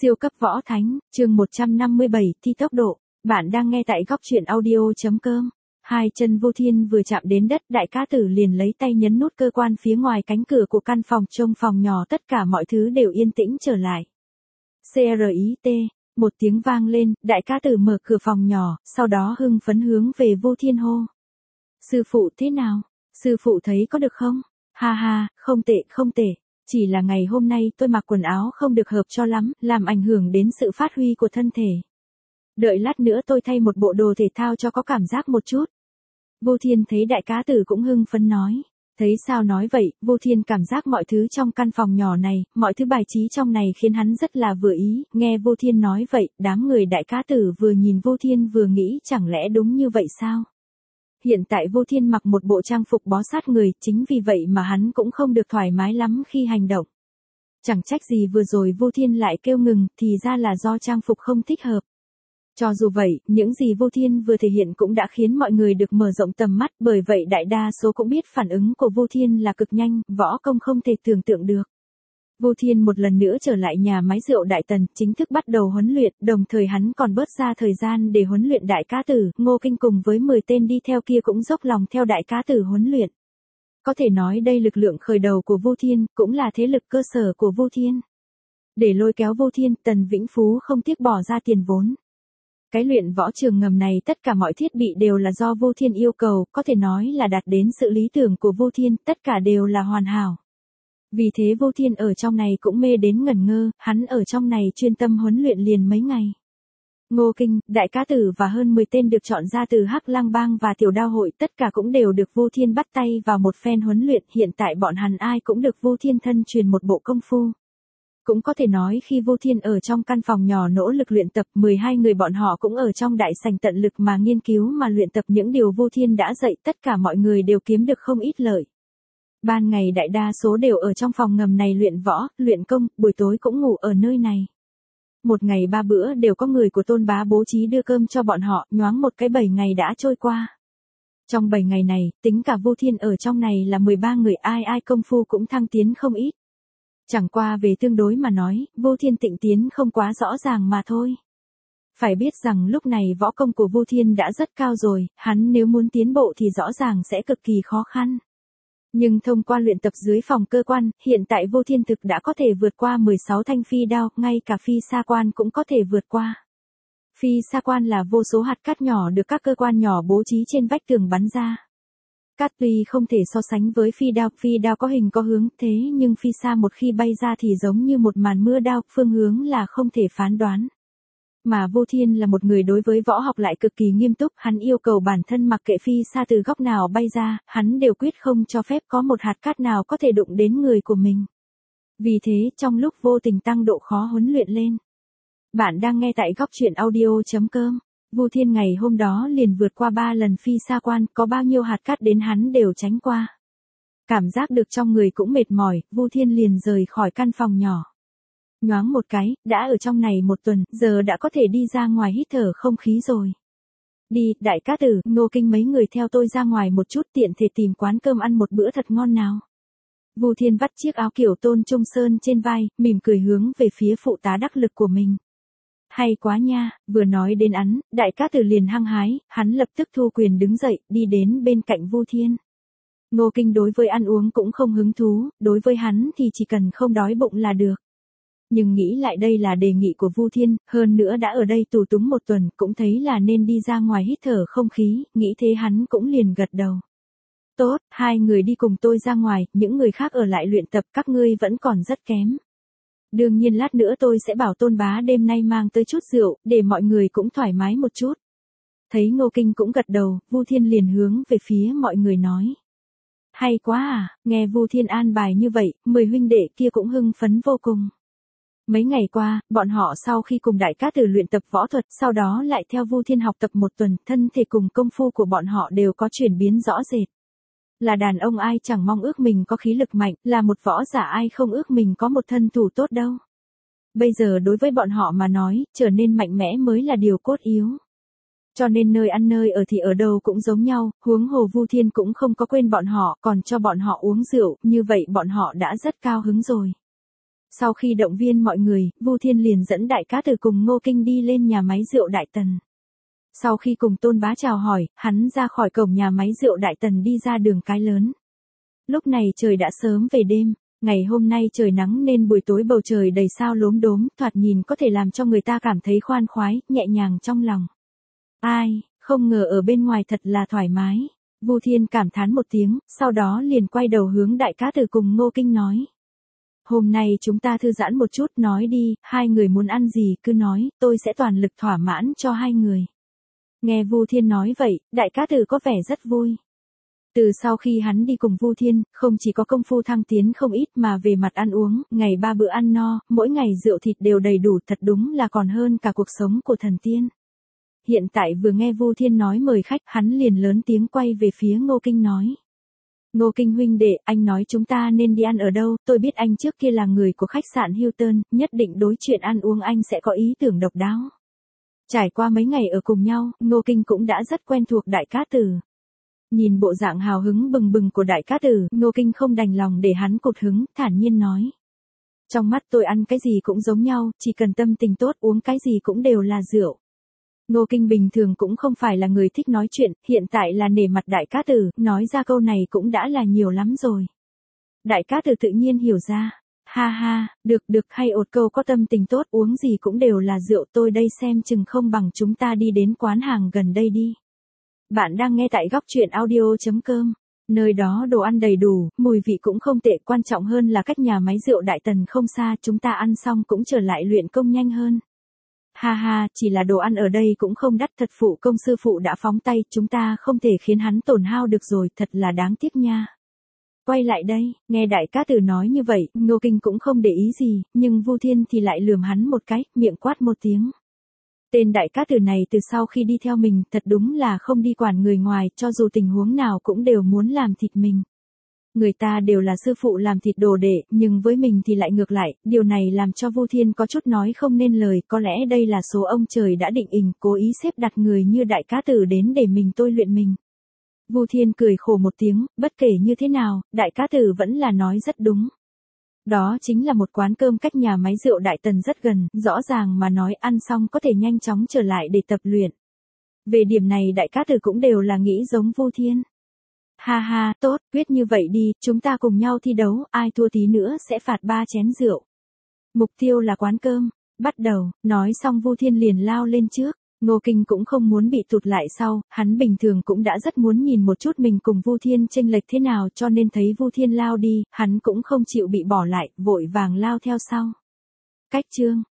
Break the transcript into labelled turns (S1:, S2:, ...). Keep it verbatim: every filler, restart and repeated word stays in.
S1: Siêu cấp võ thánh, chương một trăm năm mươi bảy, thi tốc độ. Bạn đang nghe tại góc truyện audio.com. Hai chân Vô Thiên vừa chạm đến đất, đại ca tử liền lấy tay nhấn nút cơ quan phía ngoài cánh cửa của căn phòng trông phòng nhỏ, tất cả mọi thứ đều yên tĩnh trở lại. crit, một tiếng vang lên, đại ca tử mở cửa phòng nhỏ, sau đó hưng phấn hướng về Vô Thiên hô. Sư phụ thế nào? Sư phụ thấy có được không? Ha ha, không tệ, không tệ. Chỉ là ngày hôm nay tôi mặc quần áo không được hợp cho lắm, làm ảnh hưởng đến sự phát huy của thân thể. Đợi lát nữa tôi thay một bộ đồ thể thao cho có cảm giác một chút. Vô Thiên thấy đại cá tử cũng hưng phấn nói. Thấy sao nói vậy, Vô Thiên cảm giác mọi thứ trong căn phòng nhỏ này, mọi thứ bài trí trong này khiến hắn rất là vừa ý. Nghe Vô Thiên nói vậy, đám người đại cá tử vừa nhìn Vô Thiên vừa nghĩ chẳng lẽ đúng như vậy sao? Hiện tại Vô Thiên mặc một bộ trang phục bó sát người, chính vì vậy mà hắn cũng không được thoải mái lắm khi hành động. Chẳng trách gì vừa rồi Vô Thiên lại kêu ngừng, thì ra là do trang phục không thích hợp. Cho dù vậy, những gì Vô Thiên vừa thể hiện cũng đã khiến mọi người được mở rộng tầm mắt, bởi vậy đại đa số cũng biết phản ứng của Vô Thiên là cực nhanh, võ công không thể tưởng tượng được. Vô Thiên một lần nữa trở lại nhà máy rượu Đại Tần, chính thức bắt đầu huấn luyện, đồng thời hắn còn bớt ra thời gian để huấn luyện đại cá tử, Ngô Kinh cùng với mười tên đi theo kia cũng dốc lòng theo đại cá tử huấn luyện. Có thể nói đây lực lượng khởi đầu của Vô Thiên, cũng là thế lực cơ sở của Vô Thiên. Để lôi kéo Vô Thiên, Tần Vĩnh Phú không tiếc bỏ ra tiền vốn. Cái luyện võ trường ngầm này tất cả mọi thiết bị đều là do Vô Thiên yêu cầu, có thể nói là đạt đến sự lý tưởng của Vô Thiên, tất cả đều là hoàn hảo. Vì thế Vô Thiên ở trong này cũng mê đến ngẩn ngơ, hắn ở trong này chuyên tâm huấn luyện liền mấy ngày. Ngô Kinh, đại cá tử và hơn mười tên được chọn ra từ Hắc Lang Bang và Tiểu Đao hội, tất cả cũng đều được Vô Thiên bắt tay vào một phen huấn luyện, hiện tại bọn hắn ai cũng được Vô Thiên thân truyền một bộ công phu. Cũng có thể nói khi Vô Thiên ở trong căn phòng nhỏ nỗ lực luyện tập, mười hai người bọn họ cũng ở trong đại sảnh tận lực mà nghiên cứu mà luyện tập những điều Vô Thiên đã dạy, tất cả mọi người đều kiếm được không ít lợi. Ban ngày đại đa số đều ở trong phòng ngầm này luyện võ, luyện công, buổi tối cũng ngủ ở nơi này. Một ngày ba bữa đều có người của Tôn Bá bố trí đưa cơm cho bọn họ, nhoáng một cái bảy ngày đã trôi qua. Trong bảy ngày này, tính cả Vô Thiên ở trong này là mười ba người, ai ai công phu cũng thăng tiến không ít. Chẳng qua về tương đối mà nói, Vô Thiên tịnh tiến không quá rõ ràng mà thôi. Phải biết rằng lúc này võ công của Vô Thiên đã rất cao rồi, hắn nếu muốn tiến bộ thì rõ ràng sẽ cực kỳ khó khăn. Nhưng thông qua luyện tập dưới phòng cơ quan, hiện tại Vô Thiên thực đã có thể vượt qua mười sáu thanh phi đao, ngay cả phi sa quan cũng có thể vượt qua. Phi sa quan là vô số hạt cát nhỏ được các cơ quan nhỏ bố trí trên vách tường bắn ra. Cát tuy không thể so sánh với phi đao, phi đao có hình có hướng, thế nhưng phi sa một khi bay ra thì giống như một màn mưa đao, phương hướng là không thể phán đoán. Mà Vô Thiên là một người đối với võ học lại cực kỳ nghiêm túc, hắn yêu cầu bản thân mặc kệ phi sa từ góc nào bay ra, hắn đều quyết không cho phép có một hạt cát nào có thể đụng đến người của mình. Vì thế, trong lúc vô tình tăng độ khó huấn luyện lên. Bạn đang nghe tại góc truyện audio.com. Vô Thiên ngày hôm đó liền vượt qua ba lần phi sa quan, có bao nhiêu hạt cát đến hắn đều tránh qua. Cảm giác được trong người cũng mệt mỏi, Vô Thiên liền rời khỏi căn phòng nhỏ. Nhoáng một cái, đã ở trong này một tuần, giờ đã có thể đi ra ngoài hít thở không khí rồi. Đi, đại cá tử, Ngô Kinh mấy người theo tôi ra ngoài một chút, tiện thể tìm quán cơm ăn một bữa thật ngon nào. Vô Thiên vắt chiếc áo kiểu Tôn Trung Sơn trên vai, mỉm cười hướng về phía phụ tá đắc lực của mình. Hay quá nha, vừa nói đến hắn, đại cá tử liền hăng hái, hắn lập tức thu quyền đứng dậy, đi đến bên cạnh Vô Thiên. Ngô Kinh đối với ăn uống cũng không hứng thú, đối với hắn thì chỉ cần không đói bụng là được. Nhưng nghĩ lại đây là đề nghị của Vô Thiên, hơn nữa đã ở đây tù túng một tuần, cũng thấy là nên đi ra ngoài hít thở không khí, nghĩ thế hắn cũng liền gật đầu. Tốt, hai người đi cùng tôi ra ngoài, những người khác ở lại luyện tập, các ngươi vẫn còn rất kém. Đương nhiên lát nữa tôi sẽ bảo Tôn Bá đêm nay mang tới chút rượu, để mọi người cũng thoải mái một chút. Thấy Ngô Kinh cũng gật đầu, Vô Thiên liền hướng về phía mọi người nói. Hay quá à, nghe Vô Thiên an bài như vậy, mười huynh đệ kia cũng hưng phấn vô cùng. Mấy ngày qua, bọn họ sau khi cùng đại cá tử luyện tập võ thuật, sau đó lại theo Vô Thiên học tập một tuần, thân thể cùng công phu của bọn họ đều có chuyển biến rõ rệt. Là đàn ông ai chẳng mong ước mình có khí lực mạnh, là một võ giả ai không ước mình có một thân thủ tốt đâu. Bây giờ đối với bọn họ mà nói, trở nên mạnh mẽ mới là điều cốt yếu. Cho nên nơi ăn nơi ở thì ở đâu cũng giống nhau, huống hồ Vô Thiên cũng không có quên bọn họ, còn cho bọn họ uống rượu, như vậy bọn họ đã rất cao hứng rồi. Sau khi động viên mọi người, Vu Thiên liền dẫn Đại Cá Tử cùng Ngô Kinh đi lên nhà máy rượu Đại Tần. Sau khi cùng Tôn Bá chào hỏi, hắn ra khỏi cổng nhà máy rượu Đại Tần đi ra đường cái lớn. Lúc này trời đã sớm về đêm, ngày hôm nay trời nắng nên buổi tối bầu trời đầy sao lốm đốm, thoạt nhìn có thể làm cho người ta cảm thấy khoan khoái, nhẹ nhàng trong lòng. Ai, không ngờ ở bên ngoài thật là thoải mái. Vu Thiên cảm thán một tiếng, sau đó liền quay đầu hướng Đại Cá Tử cùng Ngô Kinh nói. Hôm nay chúng ta thư giãn một chút, nói đi, hai người muốn ăn gì cứ nói, tôi sẽ toàn lực thỏa mãn cho hai người. Nghe Vu Thiên nói vậy, Đại Cá Tử có vẻ rất vui. Từ sau khi hắn đi cùng Vu Thiên, không chỉ có công phu thăng tiến không ít mà về mặt ăn uống, ngày ba bữa ăn no, mỗi ngày rượu thịt đều đầy đủ, thật đúng là còn hơn cả cuộc sống của thần tiên. Hiện tại vừa nghe Vu Thiên nói mời khách, hắn liền lớn tiếng quay về phía Ngô Kinh nói. Ngô Kinh huynh đệ, anh nói chúng ta nên đi ăn ở đâu, tôi biết anh trước kia là người của khách sạn Hilton, nhất định đối chuyện ăn uống anh sẽ có ý tưởng độc đáo. Trải qua mấy ngày ở cùng nhau, Ngô Kinh cũng đã rất quen thuộc Đại Cá Tử. Nhìn bộ dạng hào hứng bừng bừng của Đại Cá Tử, Ngô Kinh không đành lòng để hắn cụt hứng, thản nhiên nói. Trong mắt tôi ăn cái gì cũng giống nhau, chỉ cần tâm tình tốt uống cái gì cũng đều là rượu. Ngô Kinh bình thường cũng không phải là người thích nói chuyện, hiện tại là nể mặt Đại Cá Tử, nói ra câu này cũng đã là nhiều lắm rồi. Đại Cá Tử tự nhiên hiểu ra. Ha ha, được được, hay ột câu có tâm tình tốt uống gì cũng đều là rượu, tôi đây xem chừng không bằng chúng ta đi đến quán hàng gần đây đi. Bạn đang nghe tại góc truyện audio chấm com. Nơi đó đồ ăn đầy đủ, mùi vị cũng không tệ, quan trọng hơn là cách nhà máy rượu Đại Tần không xa, chúng ta ăn xong cũng trở lại luyện công nhanh hơn. Ha ha, chỉ là đồ ăn ở đây cũng không đắt, thật phụ công sư phụ đã phóng tay, chúng ta không thể khiến hắn tổn hao được rồi, thật là đáng tiếc nha. Quay lại đây, nghe Đại Cá Tử nói như vậy, Ngô Kinh cũng không để ý gì, nhưng Vu Thiên thì lại lườm hắn một cái, miệng quát một tiếng. Tên Đại Cá Tử này từ sau khi đi theo mình, thật đúng là không đi quản người ngoài, cho dù tình huống nào cũng đều muốn làm thịt mình. Người ta đều là sư phụ làm thịt đồ đệ, nhưng với mình thì lại ngược lại, điều này làm cho Vu Thiên có chút nói không nên lời, có lẽ đây là số ông trời đã định hình, cố ý xếp đặt người như Đại Cá Tử đến để mình tôi luyện mình. Vu Thiên cười khổ một tiếng, bất kể như thế nào, Đại Cá Tử vẫn là nói rất đúng. Đó chính là một quán cơm cách nhà máy rượu Đại Tần rất gần, rõ ràng mà nói ăn xong có thể nhanh chóng trở lại để tập luyện. Về điểm này Đại Cá Tử cũng đều là nghĩ giống Vu Thiên. Ha ha, tốt, quyết như vậy đi, chúng ta cùng nhau thi đấu, ai thua tí nữa sẽ phạt ba chén rượu. Mục tiêu là quán cơm, bắt đầu, nói xong Vu Thiên liền lao lên trước. Ngô Kinh cũng không muốn bị tụt lại sau, hắn bình thường cũng đã rất muốn nhìn một chút mình cùng Vu Thiên chênh lệch thế nào, cho nên thấy Vu Thiên lao đi, hắn cũng không chịu bị bỏ lại, vội vàng lao theo sau. Cách chương